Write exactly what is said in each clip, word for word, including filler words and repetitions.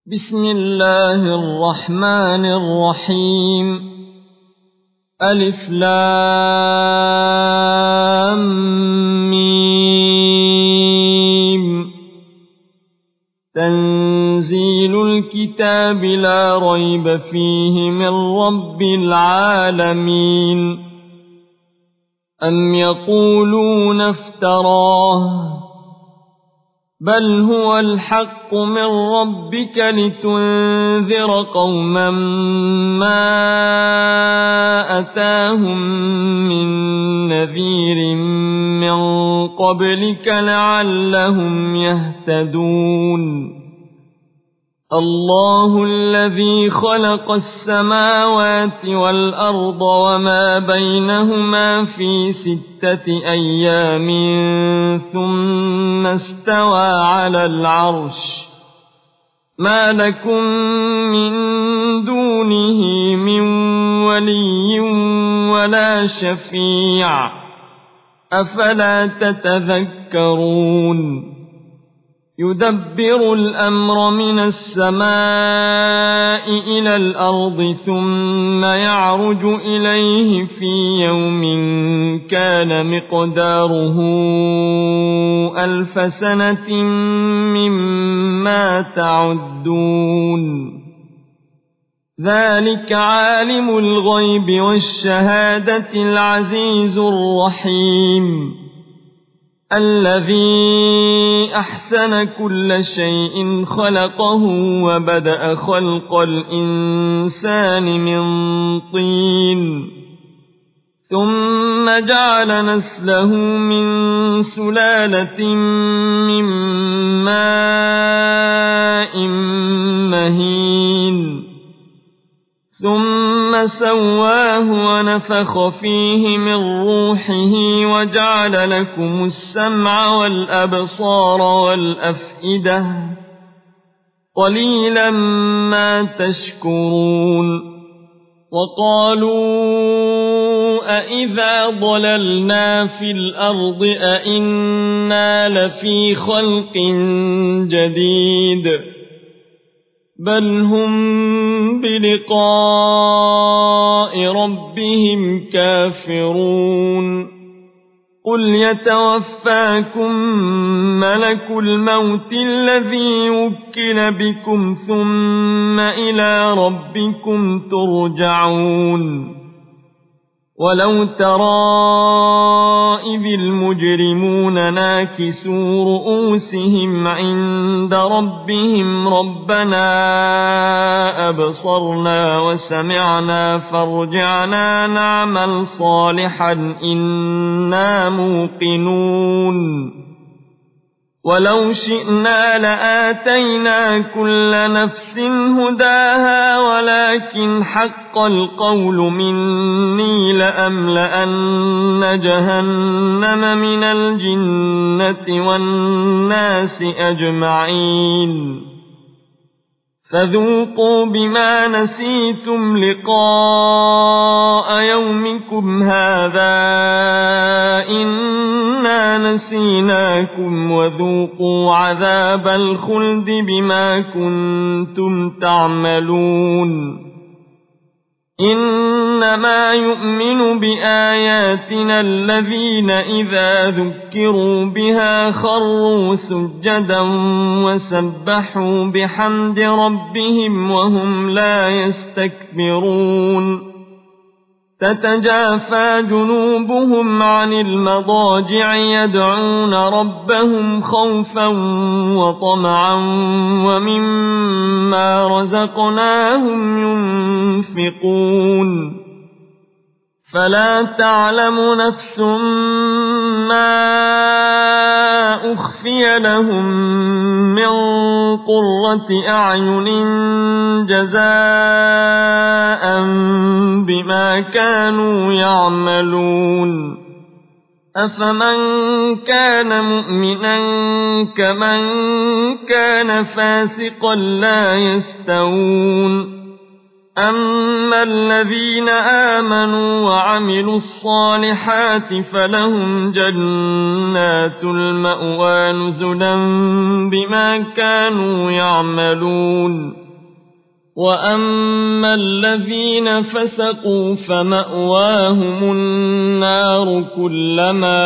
بسم الله الرحمن الرحيم ألف لام ميم تنزيل الكتاب لا ريب فيه من رب العالمين أم يقولون افتراه بل هو الحق من ربك لتنذر قوما ما أتاهم من نذير من قبلك لعلهم يهتدون الله الذي خلق السماوات والأرض وما بينهما في ستة أيام ثم استوى على العرش ما لكم من دونه من ولي ولا شفيع أفلا تتذكرون يدبر الأمر من السماء إلى الأرض ثم يعرج إليه في يوم كان مقداره ألف سنة مما تعدون ذلك عالم الغيب والشهادة العزيز الرحيم الذي أحسن كل شيء خلقه وبدأ خلق الإنسان من طين ثم جعل نسله من سلالة من ماء مهين ثم سواه ونفخ فيه من روحه وجعل لكم السمع والأبصار والأفئدة قليلا ما تشكرون وقالوا أإذا ضللنا في الأرض أإنا لفي خلق جديد بل هم بلقاء ربهم كافرون قل يتوفاكم ملك الموت الذي وكل بكم ثم إلى ربكم ترجعون ولو ترى إذ المجرمون ناكسوا رؤوسهم عند ربهم ربنا أبصرنا وسمعنا فارجعنا نعمل صالحا إنا موقنون ولو شئنا لآتينا كل نفس هداها ولكن حق القول مني لأملأن جهنم من الجنة والناس أجمعين فذوقوا بما نسيتم لقاء يومكم هذا إنا نسيناكم وذوقوا عذاب الخلد بما كنتم تعملون إنما يؤمن بآياتنا الذين إذا ذكروا بها خروا سجدا وسبحوا بحمد ربهم وهم لا يستكبرون تتجافى جنوبهم عن المضاجع يدعون ربهم خوفا وطمعا ومما رزقناهم ينفقون فلا تعلم نفس ما أخفي لهم من قرة أعين جزاء بما كانوا يعملون أفمن كان مؤمنا كمن كان فاسقا لا يستوون أما الذين آمنوا وعملوا الصالحات فلهم جنات المأوى نزلا بما كانوا يعملون وأما الذين فسقوا فمأواهم النار كلما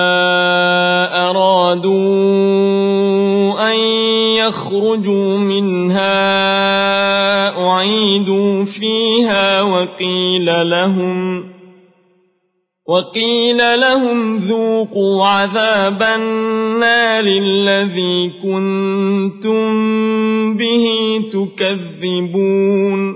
أرادوا أن يخرجوا منها أعيدوا فيها وقيل لهم وقيل لهم ذوقوا عذاب النار الذي كنتم به تكذبون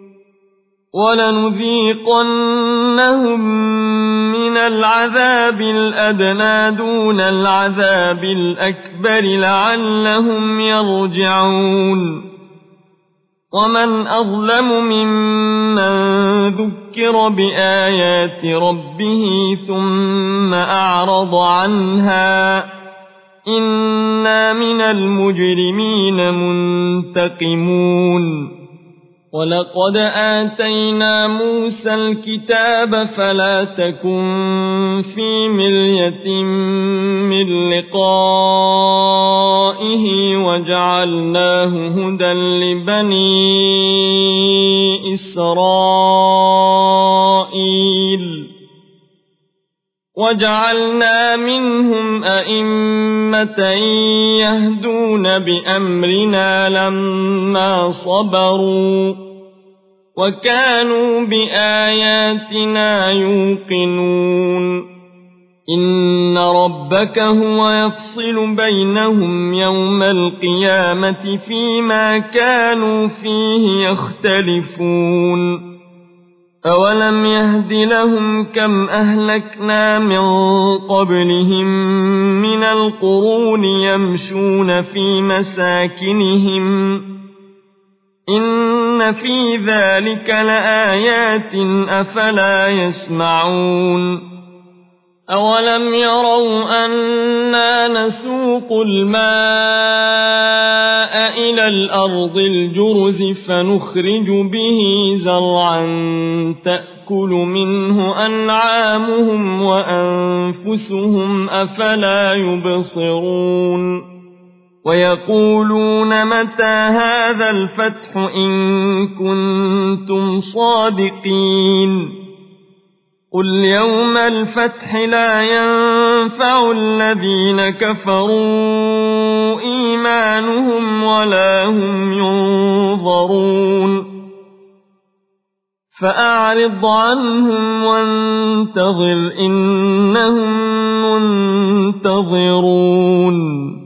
ولنذيقنهم من العذاب الأدنى دون العذاب الأكبر لعلهم يرجعون ومن أظلم ممن ذكر بآيات ربه ثم أعرض عنها إنا من المجرمين منتقمون ولقد آتينا موسى الكتاب فلا تكن في مرية من لقائه وجعلناه هدى لبني إسرائيل وجعلنا منهم أئمة يهدون بأمرنا لما صبروا وكانوا بآياتنا يوقنون إن ربك هو يفصل بينهم يوم القيامة فيما كانوا فيه يختلفون أولم يهد لهم كم أهلكنا من قبلهم من القرون يمشون في مساكنهم إن في ذلك لآيات أفلا يسمعون أولم يروا أنا نسوق الماء إلى الأرض الجرز فنخرج به زرعا تأكل منه أنعامهم وأنفسهم أفلا يبصرون ويقولون متى هذا الفتح إن كنتم صادقين قل يوم الفتح لا ينفع الذين كفروا إيمانهم ولا هم ينظرون فأعرض عنهم وانتظر إنهم منتظرون